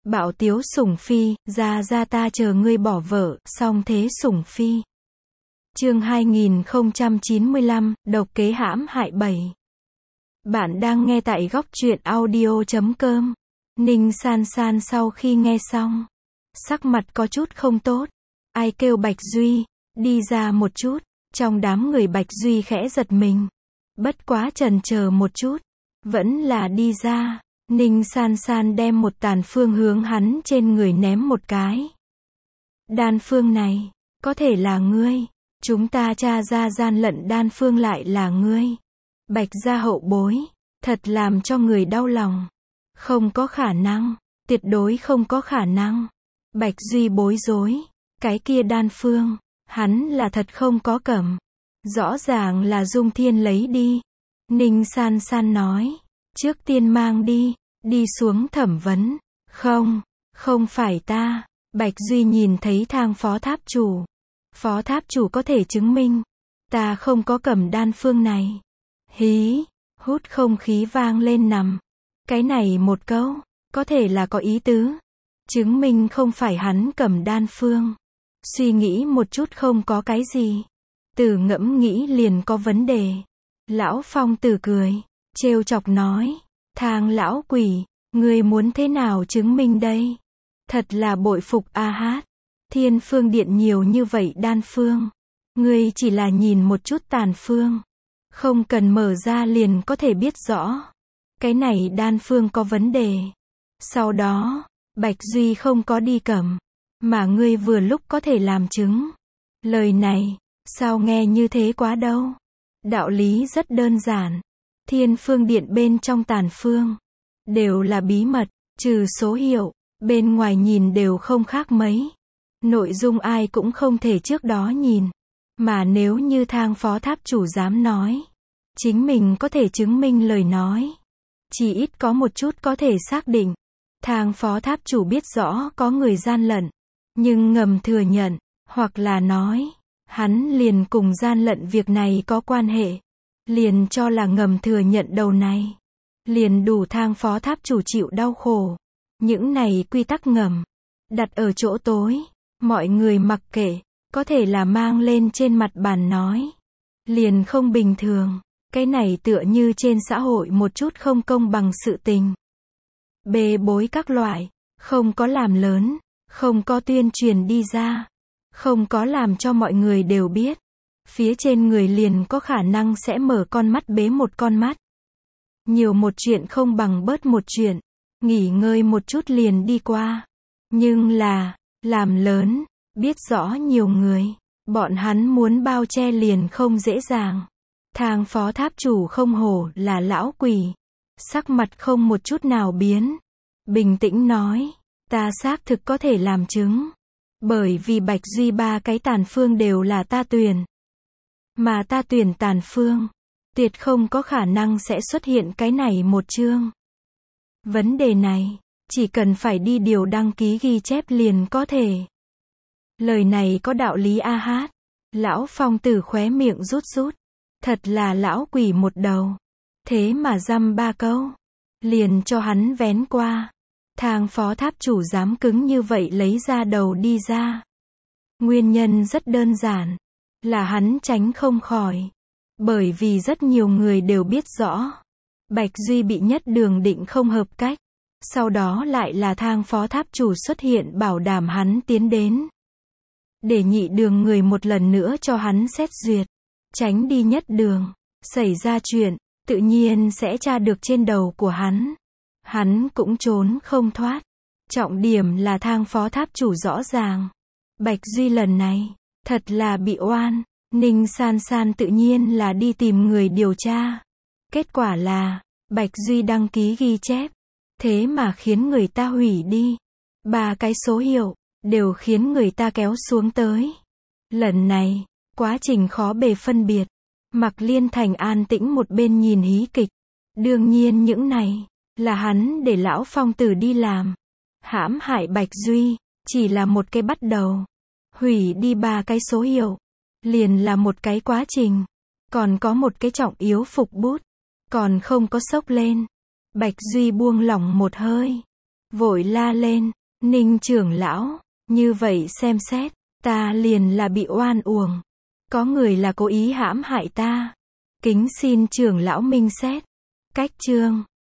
Bạo tiếu sủng phi, ra ta chờ ngươi bỏ vợ, song thế sủng phi. Chương 2095, độc kế hãm hại 7. Bạn đang nghe tại góc truyện audio.com. Ninh San San sau khi nghe xong, sắc mặt có chút không tốt. Ai kêu Bạch Duy, đi ra một chút. Trong đám người Bạch Duy khẽ giật mình. Bất quá chần chờ một chút, vẫn là đi ra. Ninh San San đem một tàn phương hướng hắn trên người ném một cái. Đan phương này, có thể là ngươi. Chúng ta tra ra gian lận đan phương lại là ngươi. Bạch gia hậu bối, thật làm cho người đau lòng. Không có khả năng, tuyệt đối không có khả năng. Bạch Duy bối rối, cái kia đan phương, hắn là thật không có cầm. Rõ ràng là Dung Thiên lấy đi. Ninh San San nói, trước tiên mang đi xuống thẩm vấn. Không phải ta. Bạch Duy nhìn thấy thang phó tháp chủ. Phó tháp chủ có thể chứng minh, ta không có cầm đan phương này. Hí, hút không khí vang lên nằm. Cái này một câu, có thể là có ý tứ. Chứng minh không phải hắn cầm đan phương. Suy nghĩ một chút không có cái gì. Từ ngẫm nghĩ liền có vấn đề. Lão Phong Tử cười, trêu chọc nói, thang lão quỷ, ngươi muốn thế nào chứng minh đây? Thật là bội phục a hát. Thiên phương điện nhiều như vậy đan phương. Ngươi chỉ là nhìn một chút tàn phương. Không cần mở ra liền có thể biết rõ. Cái này đan phương có vấn đề. Sau đó, Bạch Duy không có đi cầm. Mà ngươi vừa lúc có thể làm chứng. Lời này, sao nghe như thế quá đâu. Đạo lý rất đơn giản. Thiên phương điện bên trong tàn phương, đều là bí mật, trừ số hiệu, bên ngoài nhìn đều không khác mấy. Nội dung ai cũng không thể trước đó nhìn. Mà nếu như thang phó tháp chủ dám nói, chính mình có thể chứng minh lời nói. Chỉ ít có một chút có thể xác định. Thang phó tháp chủ biết rõ có người gian lận, nhưng ngầm thừa nhận, hoặc là nói, hắn liền cùng gian lận việc này có quan hệ. Liền cho là ngầm thừa nhận đầu này. Liền đủ thang phó tháp chủ chịu đau khổ. Những này quy tắc ngầm, đặt ở chỗ tối, mọi người mặc kệ, có thể là mang lên trên mặt bàn nói. Liền không bình thường, cái này tựa như trên xã hội một chút không công bằng sự tình. Bê bối các loại, không có làm lớn, không có tuyên truyền đi ra, không có làm cho mọi người đều biết. Phía trên người liền có khả năng sẽ mở con mắt bế một con mắt. Nhiều một chuyện không bằng bớt một chuyện. Nghỉ ngơi một chút liền đi qua. Nhưng là, làm lớn, biết rõ nhiều người. Bọn hắn muốn bao che liền không dễ dàng. Thang phó tháp chủ không hổ là lão quỷ. Sắc mặt không một chút nào biến. Bình tĩnh nói, ta xác thực có thể làm chứng. Bởi vì Bạch Duy ba cái tàn phương đều là ta tuyển. Mà ta tuyển tàn phương, tuyệt không có khả năng sẽ xuất hiện cái này một chương. Vấn đề này, chỉ cần phải đi điều đăng ký ghi chép liền có thể. Lời này có đạo lý a hát. Lão Phong Tử khóe miệng rút rút. Thật là lão quỷ một đầu. Thế mà dăm ba câu, liền cho hắn vén qua. Thang phó tháp chủ dám cứng như vậy lấy ra đầu đi ra. Nguyên nhân rất đơn giản. Là hắn tránh không khỏi. Bởi vì rất nhiều người đều biết rõ. Bạch Duy bị nhất đường định không hợp cách. Sau đó lại là thang phó tháp chủ xuất hiện bảo đảm hắn tiến đến. Để nhị đường người một lần nữa cho hắn xét duyệt. Tránh đi nhất đường. Xảy ra chuyện, tự nhiên sẽ tra được trên đầu của hắn. Hắn cũng trốn không thoát. Trọng điểm là thang phó tháp chủ rõ ràng. Bạch Duy lần này, thật là bị oan. Ninh San San tự nhiên là đi tìm người điều tra. Kết quả là, Bạch Duy đăng ký ghi chép. Thế mà khiến người ta hủy đi. Ba cái số hiệu, đều khiến người ta kéo xuống tới. Lần này, quá trình khó bề phân biệt. Mạc Liên Thành an tĩnh một bên nhìn hí kịch. Đương nhiên những này, là hắn để lão Phong Tử đi làm. Hãm hại Bạch Duy, chỉ là một cái bắt đầu. Hủy đi ba cái số hiệu. Liền là một cái quá trình. Còn có một cái trọng yếu phục bút. Còn không có sốc lên. Bạch Duy buông lỏng một hơi. vội la lên, Ninh trưởng lão, như vậy xem xét, ta liền là bị oan uổng. Có người là cố ý hãm hại ta. Kính xin trưởng lão minh xét. Cách chương